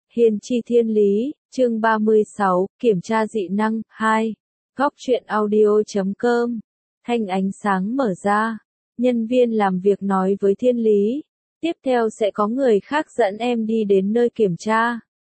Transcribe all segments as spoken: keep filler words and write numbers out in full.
Hiền chi thiên lý, chương ba mươi sáu, kiểm tra dị năng, hai. Góc truyện audio chấm com. Thanh ánh sáng mở ra. Nhân viên làm việc nói với thiên lý. Tiếp theo sẽ có người khác dẫn em đi đến nơi kiểm tra.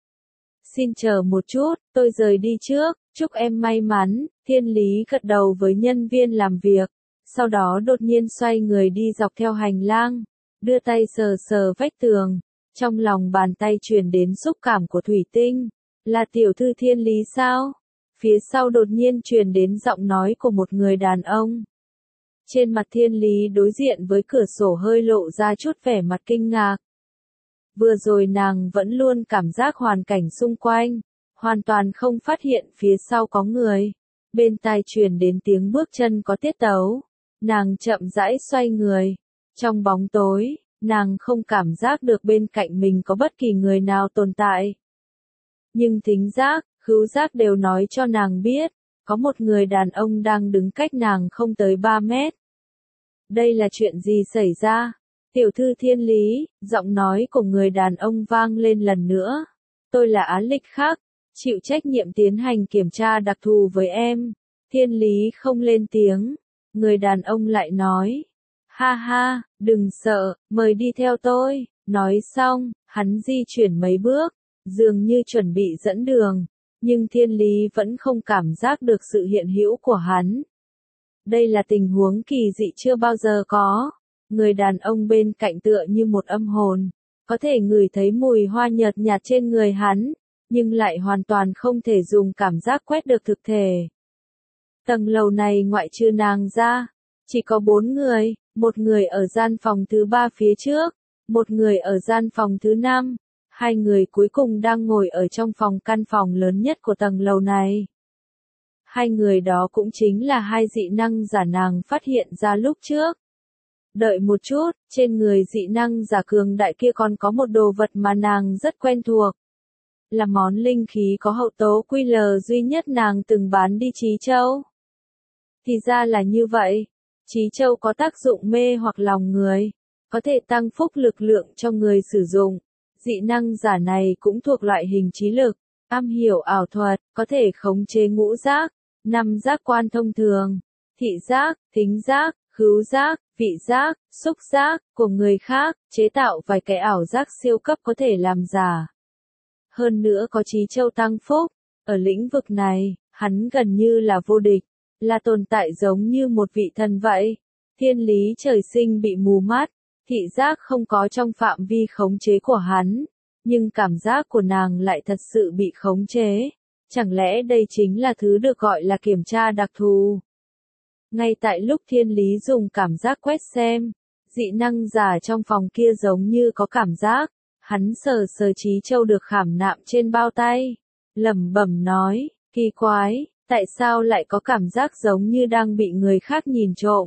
Xin chờ một chút, tôi rời đi trước, chúc em may mắn. Thiên lý gật đầu với nhân viên làm việc. Sau đó đột nhiên xoay người đi dọc theo hành lang. Đưa tay sờ sờ vách tường. Trong lòng bàn tay truyền đến xúc cảm của thủy tinh. Là tiểu thư thiên lý sao? Phía sau đột nhiên truyền đến giọng nói của một người đàn ông. Trên mặt thiên lý đối diện với cửa sổ hơi lộ ra chút vẻ mặt kinh ngạc. Vừa rồi nàng vẫn luôn cảm giác hoàn cảnh xung quanh, hoàn toàn không phát hiện phía sau có người. Bên tai truyền đến tiếng bước chân có tiết tấu. Nàng chậm rãi xoay người. Trong bóng tối, nàng không cảm giác được bên cạnh mình có bất kỳ người nào tồn tại. Nhưng thính giác, khứu giác đều nói cho nàng biết, có một người đàn ông đang đứng cách nàng không tới ba mét. Đây là chuyện gì xảy ra? Tiểu thư thiên lý, giọng nói của người đàn ông vang lên lần nữa. Tôi là Á Lịch Khắc, chịu trách nhiệm tiến hành kiểm tra đặc thù với em. Thiên lý không lên tiếng. Người đàn ông lại nói. Ha ha, đừng sợ, mời đi theo tôi. Nói xong, hắn di chuyển mấy bước, dường như chuẩn bị dẫn đường. Nhưng thiên lý vẫn không cảm giác được sự hiện hữu của hắn. Đây là tình huống kỳ dị chưa bao giờ có. Người đàn ông bên cạnh tựa như một âm hồn. Có thể ngửi thấy mùi hoa nhợt nhạt trên người hắn, nhưng lại hoàn toàn không thể dùng cảm giác quét được thực thể. Tầng lầu này ngoại trừ nàng ra, chỉ có bốn người, một người ở gian phòng thứ ba phía trước, một người ở gian phòng thứ năm, hai người cuối cùng đang ngồi ở trong phòng căn phòng lớn nhất của tầng lầu này. Hai người đó cũng chính là hai dị năng giả nàng phát hiện ra lúc trước. Đợi một chút, trên người dị năng giả cường đại kia còn có một đồ vật mà nàng rất quen thuộc. Là món linh khí có hậu tố quy lờ duy nhất nàng từng bán đi Trí Châu. Thì ra là như vậy. Trí Châu có tác dụng mê hoặc lòng người, có thể tăng phúc lực lượng cho người sử dụng. Dị năng giả này cũng thuộc loại hình trí lực, am hiểu ảo thuật, có thể khống chế ngũ giác, năm giác quan thông thường, thị giác, thính giác, khứu giác, vị giác, xúc giác của người khác, chế tạo vài cái ảo giác siêu cấp có thể làm giả. Hơn nữa có Trí Châu tăng phúc, ở lĩnh vực này, hắn gần như là vô địch, là tồn tại giống như một vị thần vậy. Thiên lý trời sinh bị mù mắt, thị giác không có trong phạm vi khống chế của hắn, nhưng cảm giác của nàng lại thật sự bị khống chế. Chẳng lẽ đây chính là thứ được gọi là kiểm tra đặc thù? Ngay tại lúc thiên lý dùng cảm giác quét xem, dị năng giả trong phòng kia giống như có cảm giác, hắn sờ sờ Trí Châu được khảm nạm trên bao tay, lẩm bẩm nói, kỳ quái, tại sao lại có cảm giác giống như đang bị người khác nhìn trộm?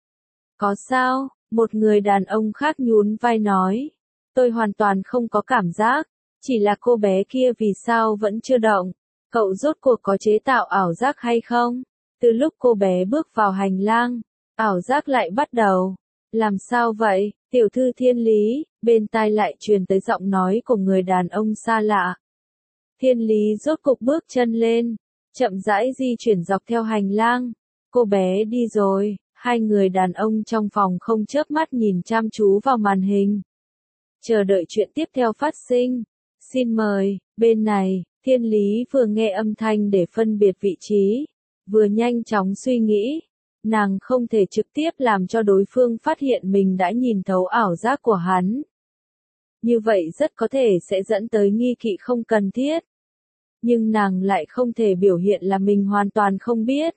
Có sao? Một người đàn ông khác nhún vai nói, tôi hoàn toàn không có cảm giác, chỉ là cô bé kia vì sao vẫn chưa động, cậu rốt cuộc có chế tạo ảo giác hay không? Từ lúc cô bé bước vào hành lang, ảo giác lại bắt đầu. Làm sao vậy, tiểu thư thiên lý? Bên tai lại truyền tới giọng nói của người đàn ông xa lạ. Thiên lý rốt cục bước chân lên, chậm rãi di chuyển dọc theo hành lang. Cô bé đi rồi, hai người đàn ông trong phòng không chớp mắt nhìn chăm chú vào màn hình. Chờ đợi chuyện tiếp theo phát sinh. Xin mời, bên này, thiên lý vừa nghe âm thanh để phân biệt vị trí, vừa nhanh chóng suy nghĩ. Nàng không thể trực tiếp làm cho đối phương phát hiện mình đã nhìn thấu ảo giác của hắn. Như vậy rất có thể sẽ dẫn tới nghi kỵ không cần thiết. Nhưng nàng lại không thể biểu hiện là mình hoàn toàn không biết.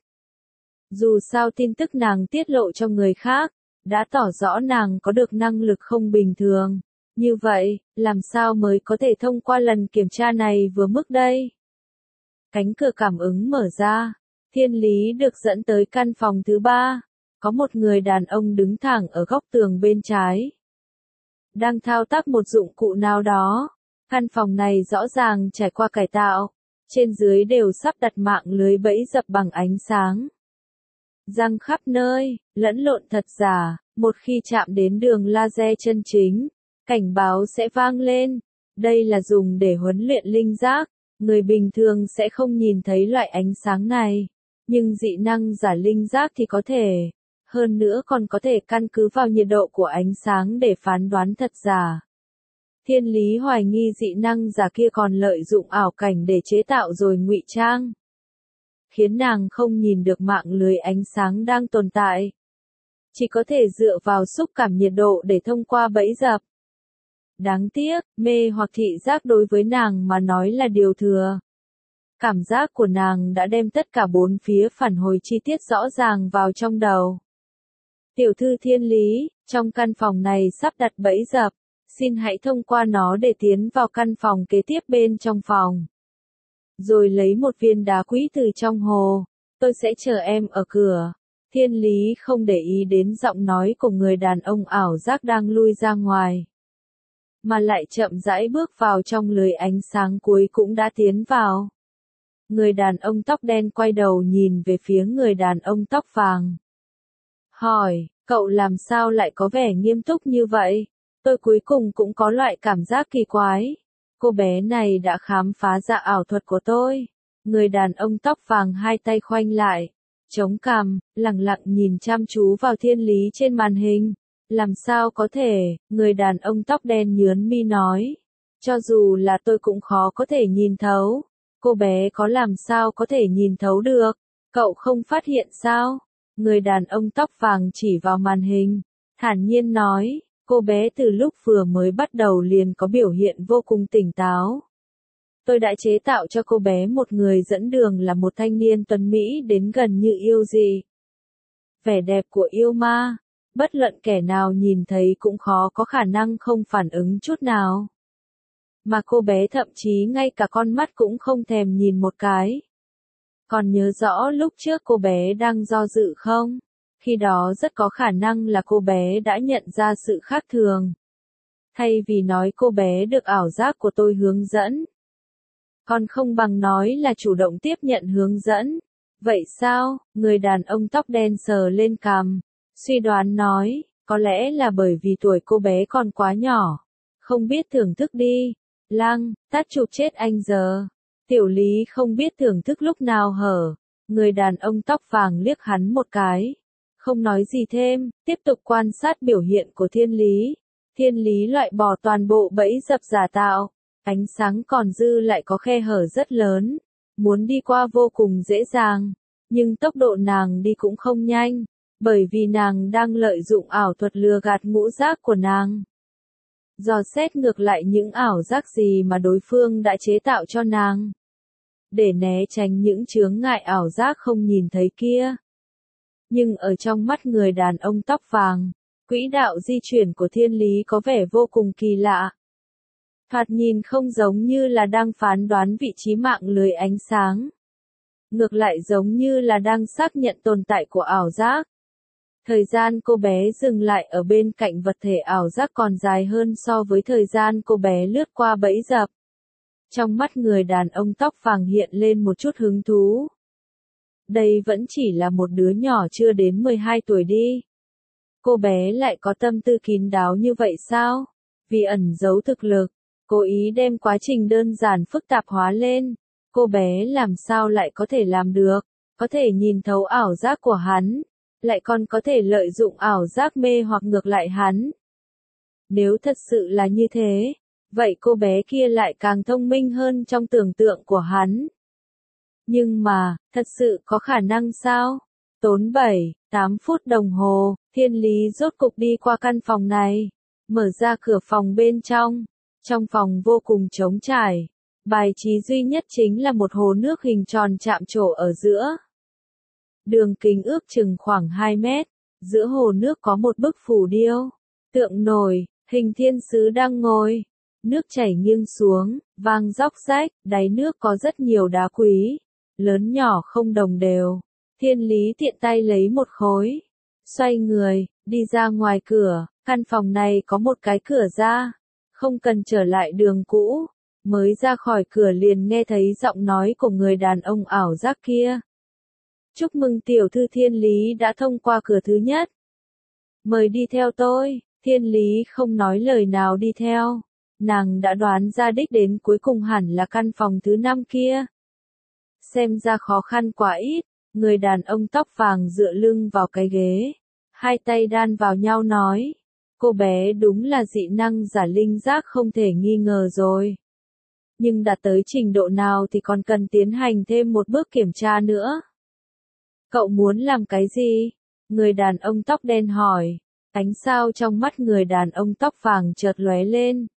Dù sao tin tức nàng tiết lộ cho người khác, đã tỏ rõ nàng có được năng lực không bình thường. Như vậy, làm sao mới có thể thông qua lần kiểm tra này vừa mức đây? Cánh cửa cảm ứng mở ra. Thiên lý được dẫn tới căn phòng thứ ba. Có một người đàn ông đứng thẳng ở góc tường bên trái. Đang thao tác một dụng cụ nào đó. Căn phòng này rõ ràng trải qua cải tạo. Trên dưới đều sắp đặt mạng lưới bẫy dập bằng ánh sáng. Răng khắp nơi, lẫn lộn thật giả. Một khi chạm đến đường laser chân chính, cảnh báo sẽ vang lên. Đây là dùng để huấn luyện linh giác, người bình thường sẽ không nhìn thấy loại ánh sáng này, nhưng dị năng giả linh giác thì có thể. Hơn nữa còn có thể căn cứ vào nhiệt độ của ánh sáng để phán đoán thật giả. Thiên lý hoài nghi dị năng giả kia còn lợi dụng ảo cảnh để chế tạo rồi ngụy trang, khiến nàng không nhìn được mạng lưới ánh sáng đang tồn tại. Chỉ có thể dựa vào xúc cảm nhiệt độ để thông qua bẫy dập. Đáng tiếc, mê hoặc thị giác đối với nàng mà nói là điều thừa. Cảm giác của nàng đã đem tất cả bốn phía phản hồi chi tiết rõ ràng vào trong đầu. Tiểu thư thiên lý, trong căn phòng này sắp đặt bẫy dập, xin hãy thông qua nó để tiến vào căn phòng kế tiếp bên trong phòng. Rồi lấy một viên đá quý từ trong hồ, tôi sẽ chờ em ở cửa. Thiên lý không để ý đến giọng nói của người đàn ông ảo giác đang lui ra ngoài, mà lại chậm rãi bước vào trong lưới ánh sáng cuối cũng đã tiến vào. Người đàn ông tóc đen quay đầu nhìn về phía người đàn ông tóc vàng. Hỏi, cậu làm sao lại có vẻ nghiêm túc như vậy? Tôi cuối cùng cũng có loại cảm giác kỳ quái. Cô bé này đã khám phá ra ảo thuật của tôi. Người đàn ông tóc vàng hai tay khoanh lại, chống cằm, lặng lặng nhìn chăm chú vào thiên lý trên màn hình. Làm sao có thể, người đàn ông tóc đen nhướng mi nói. Cho dù là tôi cũng khó có thể nhìn thấu. Cô bé có làm sao có thể nhìn thấu được? Cậu không phát hiện sao? Người đàn ông tóc vàng chỉ vào màn hình, thản nhiên nói, cô bé từ lúc vừa mới bắt đầu liền có biểu hiện vô cùng tỉnh táo. Tôi đã chế tạo cho cô bé một người dẫn đường là một thanh niên tuấn Mỹ đến gần như yêu dị. Vẻ đẹp của yêu ma, bất luận kẻ nào nhìn thấy cũng khó có khả năng không phản ứng chút nào. Mà cô bé thậm chí ngay cả con mắt cũng không thèm nhìn một cái. Còn nhớ rõ lúc trước cô bé đang do dự không? Khi đó rất có khả năng là cô bé đã nhận ra sự khác thường. Thay vì nói cô bé được ảo giác của tôi hướng dẫn, còn không bằng nói là chủ động tiếp nhận hướng dẫn. Vậy sao? Người đàn ông tóc đen sờ lên cằm, suy đoán nói, có lẽ là bởi vì tuổi cô bé còn quá nhỏ, không biết thưởng thức đi. Lăng, tát chụp chết anh giờ. Tiểu lý không biết thưởng thức lúc nào hở. Người đàn ông tóc vàng liếc hắn một cái, không nói gì thêm, tiếp tục quan sát biểu hiện của thiên lý. Thiên lý loại bỏ toàn bộ bẫy dập giả tạo. Ánh sáng còn dư lại có khe hở rất lớn, muốn đi qua vô cùng dễ dàng, nhưng tốc độ nàng đi cũng không nhanh, bởi vì nàng đang lợi dụng ảo thuật lừa gạt ngũ giác của nàng. Dò xét ngược lại những ảo giác gì mà đối phương đã chế tạo cho nàng, để né tránh những chướng ngại ảo giác không nhìn thấy kia. Nhưng ở trong mắt người đàn ông tóc vàng, quỹ đạo di chuyển của thiên lý có vẻ vô cùng kỳ lạ. Thoạt nhìn không giống như là đang phán đoán vị trí mạng lưới ánh sáng. Ngược lại giống như là đang xác nhận tồn tại của ảo giác. Thời gian cô bé dừng lại ở bên cạnh vật thể ảo giác còn dài hơn so với thời gian cô bé lướt qua bẫy dập. Trong mắt người đàn ông tóc vàng hiện lên một chút hứng thú. Đây vẫn chỉ là một đứa nhỏ chưa đến mười hai tuổi đi. Cô bé lại có tâm tư kín đáo như vậy sao? Vì ẩn giấu thực lực, cố ý đem quá trình đơn giản phức tạp hóa lên. Cô bé làm sao lại có thể làm được? Có thể nhìn thấu ảo giác của hắn, lại còn có thể lợi dụng ảo giác mê hoặc ngược lại hắn. Nếu thật sự là như thế, vậy cô bé kia lại càng thông minh hơn trong tưởng tượng của hắn. Nhưng mà, thật sự có khả năng sao? Tốn bảy, tám phút đồng hồ, thiên lý rốt cục đi qua căn phòng này, mở ra cửa phòng bên trong. Trong phòng vô cùng trống trải, bài trí duy nhất chính là một hồ nước hình tròn chạm trổ ở giữa. Đường kính ước chừng khoảng hai mét, giữa hồ nước có một bức phù điêu, tượng nổi, hình thiên sứ đang ngồi. Nước chảy nghiêng xuống, vang róc rách, đáy nước có rất nhiều đá quý, lớn nhỏ không đồng đều. Thiên lý tiện tay lấy một khối, xoay người, đi ra ngoài cửa. Căn phòng này có một cái cửa ra, không cần trở lại đường cũ. Mới ra khỏi cửa liền nghe thấy giọng nói của người đàn ông ảo giác kia. Chúc mừng tiểu thư thiên lý đã thông qua cửa thứ nhất. Mời đi theo tôi. Thiên lý không nói lời nào đi theo. nàng đã đoán ra đích đến cuối cùng hẳn là căn phòng thứ năm kia. Xem ra khó khăn quá ít, người đàn ông tóc vàng dựa lưng vào cái ghế, hai tay đan vào nhau nói, cô bé đúng là dị năng giả linh giác không thể nghi ngờ rồi. Nhưng đạt tới trình độ nào thì còn cần tiến hành thêm một bước kiểm tra nữa. Cậu muốn làm cái gì? Người đàn ông tóc đen hỏi. Ánh sao trong mắt người đàn ông tóc vàng chợt lóe lên.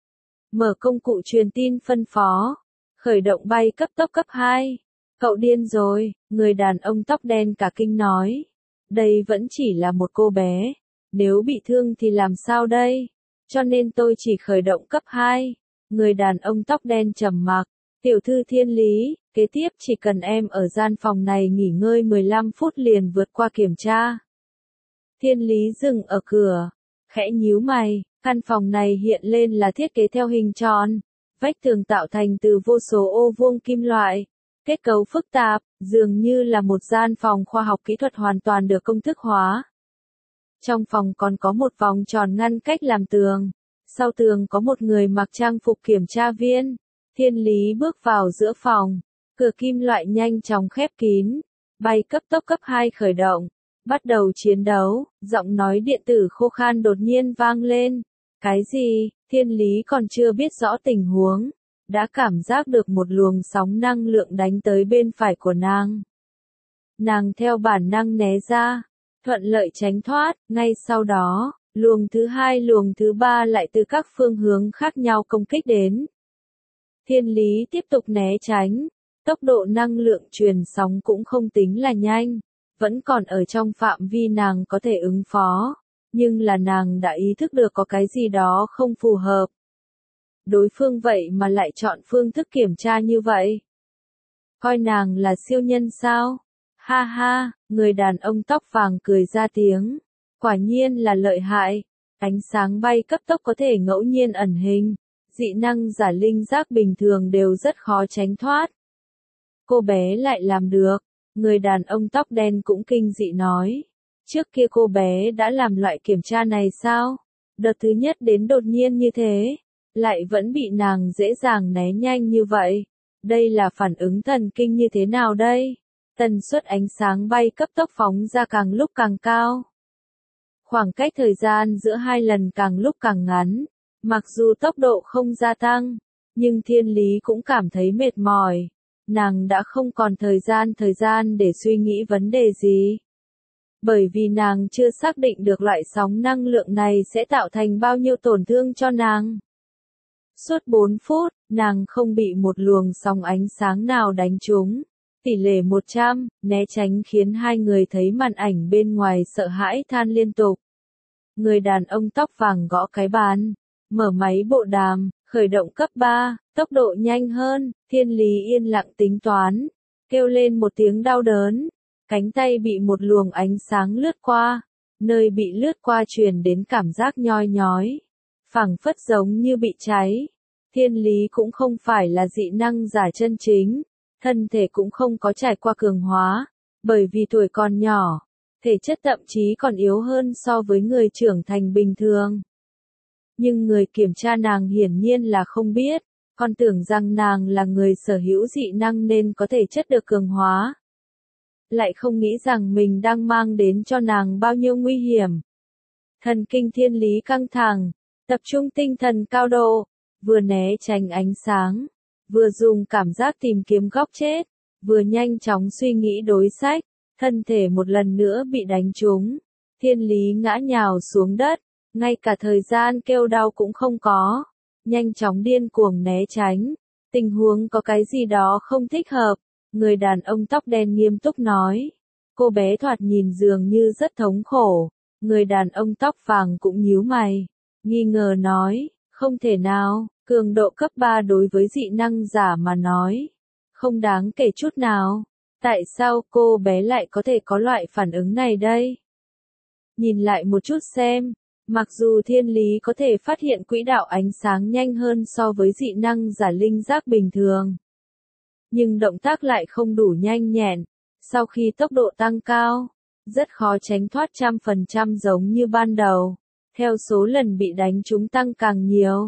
Mở công cụ truyền tin phân phó. Khởi động bay cấp tốc cấp hai. Cậu điên rồi, người đàn ông tóc đen cả kinh nói. Đây vẫn chỉ là một cô bé. Nếu bị thương thì làm sao đây? Cho nên tôi chỉ khởi động cấp hai. Người đàn ông tóc đen trầm mặc. Tiểu thư Thiên Lý, kế tiếp chỉ cần em ở gian phòng này nghỉ ngơi mười lăm phút liền vượt qua kiểm tra. Thiên Lý dừng ở cửa, khẽ nhíu mày, căn phòng này hiện lên là thiết kế theo hình tròn, vách tường tạo thành từ vô số ô vuông kim loại, kết cấu phức tạp, dường như là một gian phòng khoa học kỹ thuật hoàn toàn được công thức hóa. Trong phòng còn có một vòng tròn ngăn cách làm tường, sau tường có một người mặc trang phục kiểm tra viên. Thiên Lý bước vào giữa phòng, cửa kim loại nhanh chóng khép kín, bay cấp tốc cấp hai khởi động, bắt đầu chiến đấu, giọng nói điện tử khô khan đột nhiên vang lên. Cái gì? Thiên Lý còn chưa biết rõ tình huống, đã cảm giác được một luồng sóng năng lượng đánh tới bên phải của nàng. Nàng theo bản năng né ra, thuận lợi tránh thoát, ngay sau đó, luồng thứ hai luồng thứ ba lại từ các phương hướng khác nhau công kích đến. Thiên Lý tiếp tục né tránh, tốc độ năng lượng truyền sóng cũng không tính là nhanh, vẫn còn ở trong phạm vi nàng có thể ứng phó, nhưng là nàng đã ý thức được có cái gì đó không phù hợp. Đối phương vậy mà lại chọn phương thức kiểm tra như vậy. Coi nàng là siêu nhân sao? Ha ha, người đàn ông tóc vàng cười ra tiếng, quả nhiên là lợi hại, ánh sáng bay cấp tốc có thể ngẫu nhiên ẩn hình. Dị năng giả linh giác bình thường đều rất khó tránh thoát. Cô bé lại làm được, người đàn ông tóc đen cũng kinh dị nói. Trước kia cô bé đã làm loại kiểm tra này sao? Đợt thứ nhất đến đột nhiên như thế, lại vẫn bị nàng dễ dàng né nhanh như vậy. Đây là phản ứng thần kinh như thế nào đây? Tần suất ánh sáng bay cấp tốc phóng ra càng lúc càng cao. Khoảng cách thời gian giữa hai lần càng lúc càng ngắn. Mặc dù tốc độ không gia tăng, nhưng Thiên Lý cũng cảm thấy mệt mỏi. Nàng đã không còn thời gian thời gian để suy nghĩ vấn đề gì. Bởi vì nàng chưa xác định được loại sóng năng lượng này sẽ tạo thành bao nhiêu tổn thương cho nàng. Suốt bốn phút, nàng không bị một luồng sóng ánh sáng nào đánh trúng. Tỷ lệ một trăm, né tránh khiến hai người thấy màn ảnh bên ngoài sợ hãi than liên tục. Người đàn ông tóc vàng gõ cái bàn. Mở máy bộ đàm, khởi động cấp ba, tốc độ nhanh hơn, Thiên Lý yên lặng tính toán, kêu lên một tiếng đau đớn, cánh tay bị một luồng ánh sáng lướt qua, nơi bị lướt qua truyền đến cảm giác nhoi nhói, phảng phất giống như bị cháy. Thiên Lý cũng không phải là dị năng giả chân chính, thân thể cũng không có trải qua cường hóa, bởi vì tuổi còn nhỏ, thể chất thậm chí còn yếu hơn so với người trưởng thành bình thường. Nhưng người kiểm tra nàng hiển nhiên là không biết, còn tưởng rằng nàng là người sở hữu dị năng nên có thể chất được cường hóa. Lại không nghĩ rằng mình đang mang đến cho nàng bao nhiêu nguy hiểm. Thần kinh Thiên Lý căng thẳng, tập trung tinh thần cao độ, vừa né tránh ánh sáng, vừa dùng cảm giác tìm kiếm góc chết, vừa nhanh chóng suy nghĩ đối sách, thân thể một lần nữa bị đánh trúng. Thiên Lý ngã nhào xuống đất. Ngay cả thời gian kêu đau cũng không có, nhanh chóng điên cuồng né tránh, tình huống có cái gì đó không thích hợp, người đàn ông tóc đen nghiêm túc nói, cô bé thoạt nhìn dường như rất thống khổ, người đàn ông tóc vàng cũng nhíu mày, nghi ngờ nói, không thể nào, cường độ cấp ba đối với dị năng giả mà nói, không đáng kể chút nào, tại sao cô bé lại có thể có loại phản ứng này đây? Nhìn lại một chút xem. Mặc dù Thiên Lý có thể phát hiện quỹ đạo ánh sáng nhanh hơn so với dị năng giả linh giác bình thường, nhưng động tác lại không đủ nhanh nhẹn, sau khi tốc độ tăng cao, rất khó tránh thoát trăm phần trăm giống như ban đầu, theo số lần bị đánh trúng tăng càng nhiều,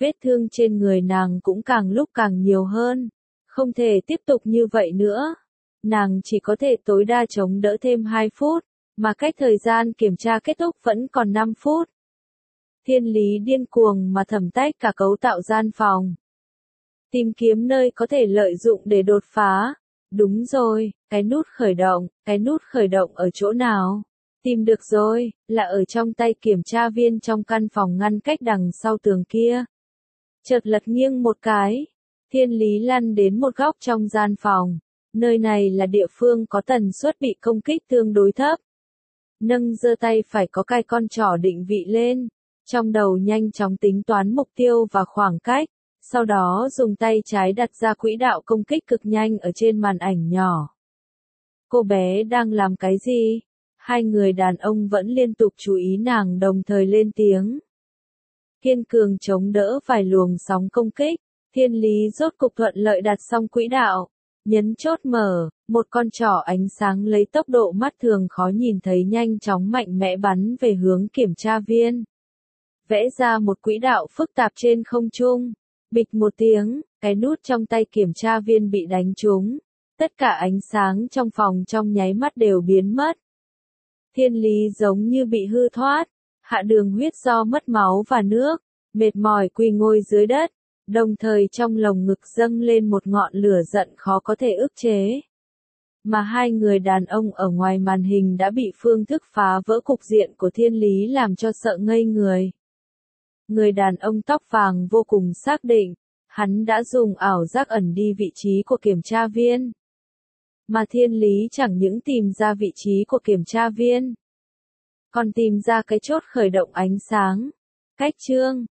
Vết thương trên người nàng cũng càng lúc càng nhiều hơn. Không thể tiếp tục như vậy nữa. Nàng chỉ có thể tối đa chống đỡ thêm hai phút, mà cách thời gian kiểm tra kết thúc vẫn còn năm phút. Thiên lý điên cuồng mà thẩm tách cả cấu tạo gian phòng. Tìm kiếm nơi có thể lợi dụng để đột phá. Đúng rồi, cái nút khởi động, cái nút khởi động ở chỗ nào? Tìm được rồi, là ở trong tay kiểm tra viên trong căn phòng ngăn cách đằng sau tường kia. Chợt lật nghiêng một cái, thiên lý lăn đến một góc trong gian phòng. Nơi này là địa phương có tần suất bị công kích tương đối thấp. Nâng giơ tay phải có cài con trỏ định vị lên, trong đầu nhanh chóng tính toán mục tiêu và khoảng cách, sau đó dùng tay trái đặt ra quỹ đạo công kích cực nhanh ở trên màn ảnh nhỏ. Cô bé đang làm cái gì? Hai người đàn ông vẫn liên tục chú ý nàng đồng thời lên tiếng. Kiên cường chống đỡ vài luồng sóng công kích, thiên lý rốt cục thuận lợi đặt xong quỹ đạo. Nhấn chốt mở, một con trỏ ánh sáng lấy tốc độ mắt thường khó nhìn thấy nhanh chóng mạnh mẽ bắn về hướng kiểm tra viên. Vẽ ra một quỹ đạo phức tạp trên không trung. Bịch một tiếng, cái nút trong tay kiểm tra viên bị đánh trúng. Tất cả ánh sáng trong phòng trong nháy mắt đều biến mất. Thiên lý giống như bị hư thoát, hạ đường huyết do mất máu và nước, mệt mỏi quỳ ngồi dưới đất. Đồng thời trong lồng ngực dâng lên một ngọn lửa giận khó có thể ức chế. Mà hai người đàn ông ở ngoài màn hình đã bị phương thức phá vỡ cục diện của thiên lý làm cho sợ ngây người. Người đàn ông tóc vàng vô cùng xác định, hắn đã dùng ảo giác ẩn đi vị trí của kiểm tra viên. Mà thiên lý chẳng những tìm ra vị trí của kiểm tra viên, còn tìm ra cái chốt khởi động ánh sáng. Cách chương